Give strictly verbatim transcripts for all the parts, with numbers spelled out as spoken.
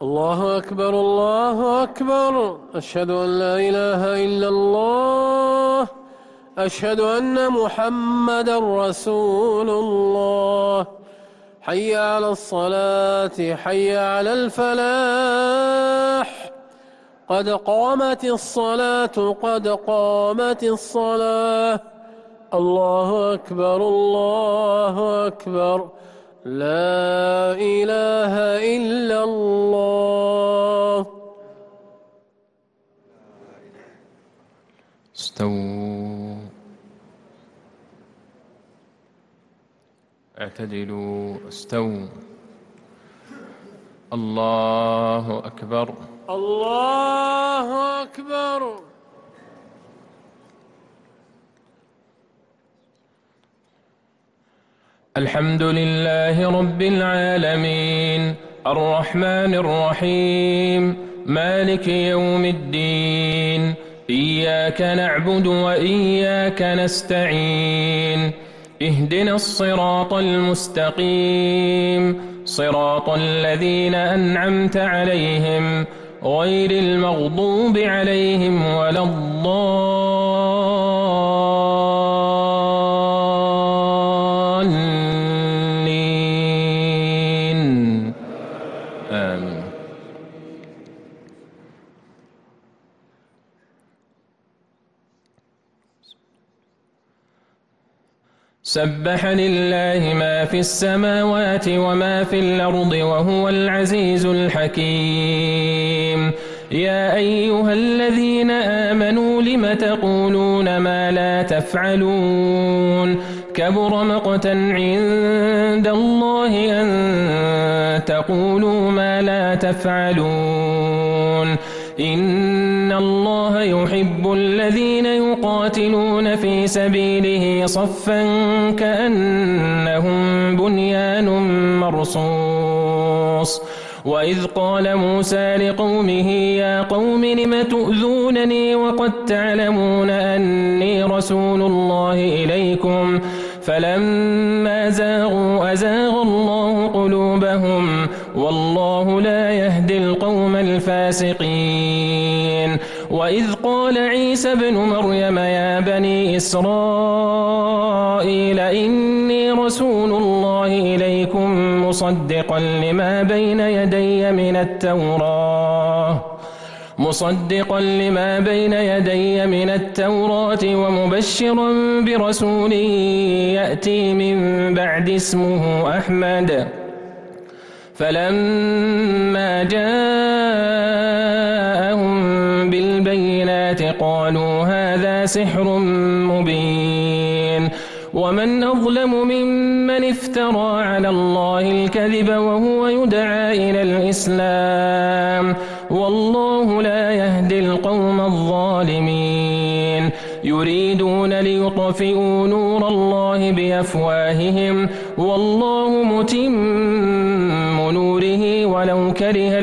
الله أكبر الله أكبر. أشهد أن لا إله إلا الله. أشهد أن محمدا رسول الله. حي على الصلاة حي على الفلاح. قد قامت الصلاة قد قامت الصلاة. الله أكبر الله أكبر. لا إله إلا الله. استووا اعتدلوا استووا. الله أكبر الله أكبر. الحمد لله رب العالمين الرحمن الرحيم مالك يوم الدين. إياك نعبد وإياك نستعين. اهدنا الصراط المستقيم صراط الذين أنعمت عليهم غير المغضوب عليهم ولا الضالين. آمين. سبح لله ما في السماوات وما في الأرض وهو العزيز الحكيم. يا أيها الذين آمنوا لم تقولون ما لا تفعلون كبر مقتا عند الله أن تقولوا ما لا تفعلون. إن الله يحب الذين يقاتلون في سبيله صفا كأنهم بنيان مرصوص. وإذ قال موسى لقومه يا قوم لم تؤذونني وقد تعلمون أني رسول الله إليكم فلما زاغوا أزاغ الله قلوبهم والله لا يهدي القوم الفاسقين. وإذ قال عيسى ابن مريم يا بني إسرائيل إني رسول الله إليكم مصدقا لما بين يدي من التوراة مصدقا لما بين يدي من التوراة ومبشرا برسول يأتي من بعد اسمه أحمد. فلما جاءهم بالبينات قالوا هذا سحر مبين. ومن أظلم ممن افترى على الله الكذب وهو يدعى إلى الإسلام والله لا يهدي القوم الظالمين. يريدون ليطفئوا نور الله بأفواههم والله متم نوره ولو كره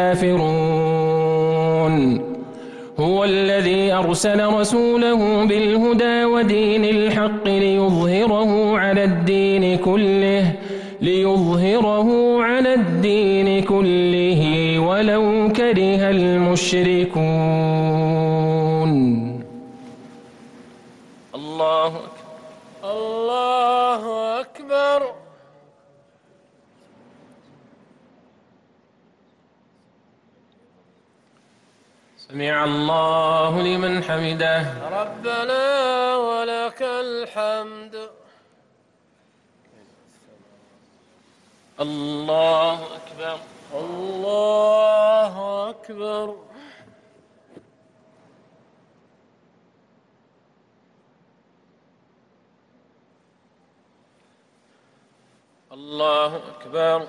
الكافرون. هو الذي أرسل رسوله بالهدى ودين الحق ليظهره على الدين كله ليظهره على الدين كله ولو كره المشركون. الله أكبر الله أكبر. سمع الله لمن حمده. ربنا ولك الحمد. الله أكبر الله أكبر. الله أكبر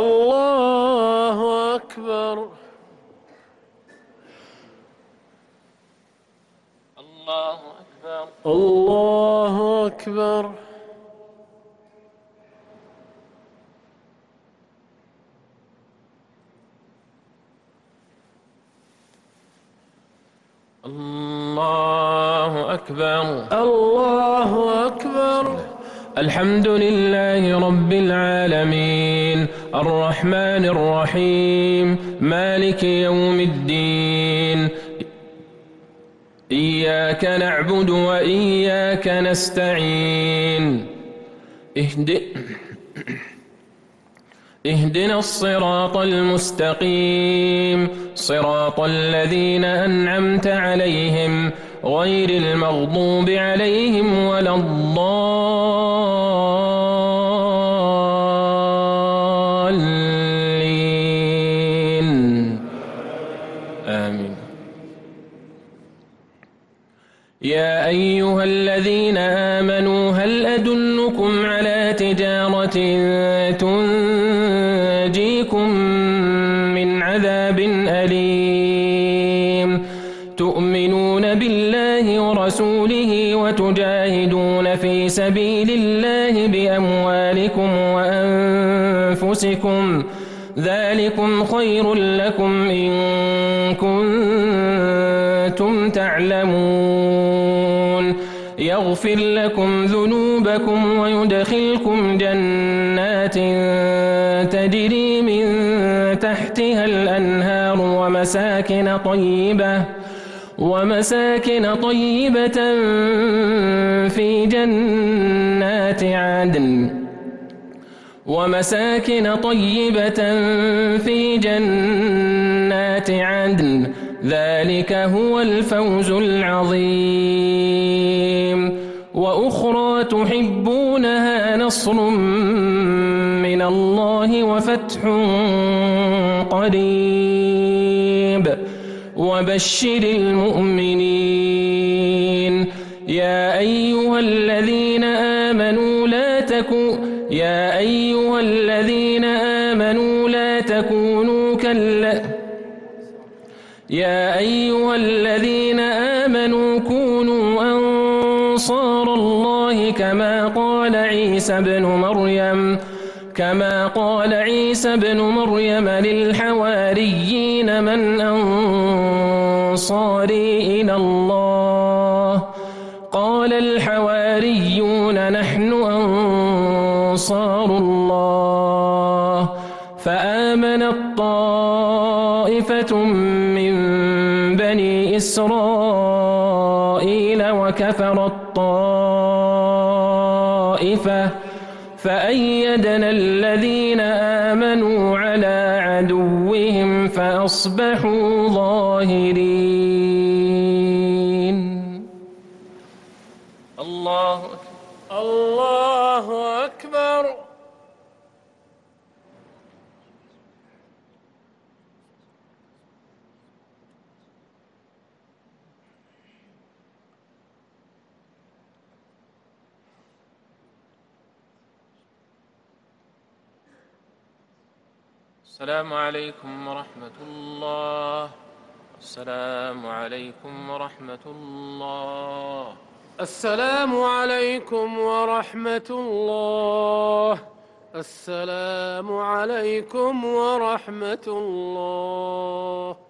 الله أكبر. الله أكبر الله أكبر. الله أكبر الله أكبر. الحمد لله رب العالمين الرحمن الرحيم مالك يوم الدين إياك نعبد وإياك نستعين اهد اهدنا الصراط المستقيم صراط الذين أنعمت عليهم غير المغضوب عليهم ولا الضالين آمين. يا أيها الذين آمنوا هل أدلكم على تجارة تنجيكم من عذاب أليم تؤمنون بالله ورسوله وتجاهدون في سبيل الله بأموالكم وأنفسكم ذلكم خير لكم إن كنتم تعلمون يغفر لكم ذنوبكم ويدخلكم جنات تجري من تحتها الأنهار ومساكن طيبة ومساكن طيبة في جنات عدن ومساكن طيبة في جنات عدن ذلك هو الفوز العظيم. وأخرى تحبونها نصر من الله وفتح قريب وبشر المؤمنين. يا أيها الذين آمنوا لا تكونوا يا أيها الذين آمنوا لا تكونوا كالذين يا أيها الذين آمنوا كونوا أنصار الله كما قال عيسى ابن مريم كما قال عيسى ابن مريم للحواريين من أنصاري إلى الله قال الحواريون نحن أنصار الله فآمنت طائفة من بني إسرائيل وكفرت طائفة فأيدنا الذين آمنوا على عدوهم فأصبحوا ظاهرين. الله الله أكبر. السلام عليكم ورحمة الله. السلام عليكم ورحمة الله. السلام عليكم ورحمة الله. السلام عليكم ورحمة الله.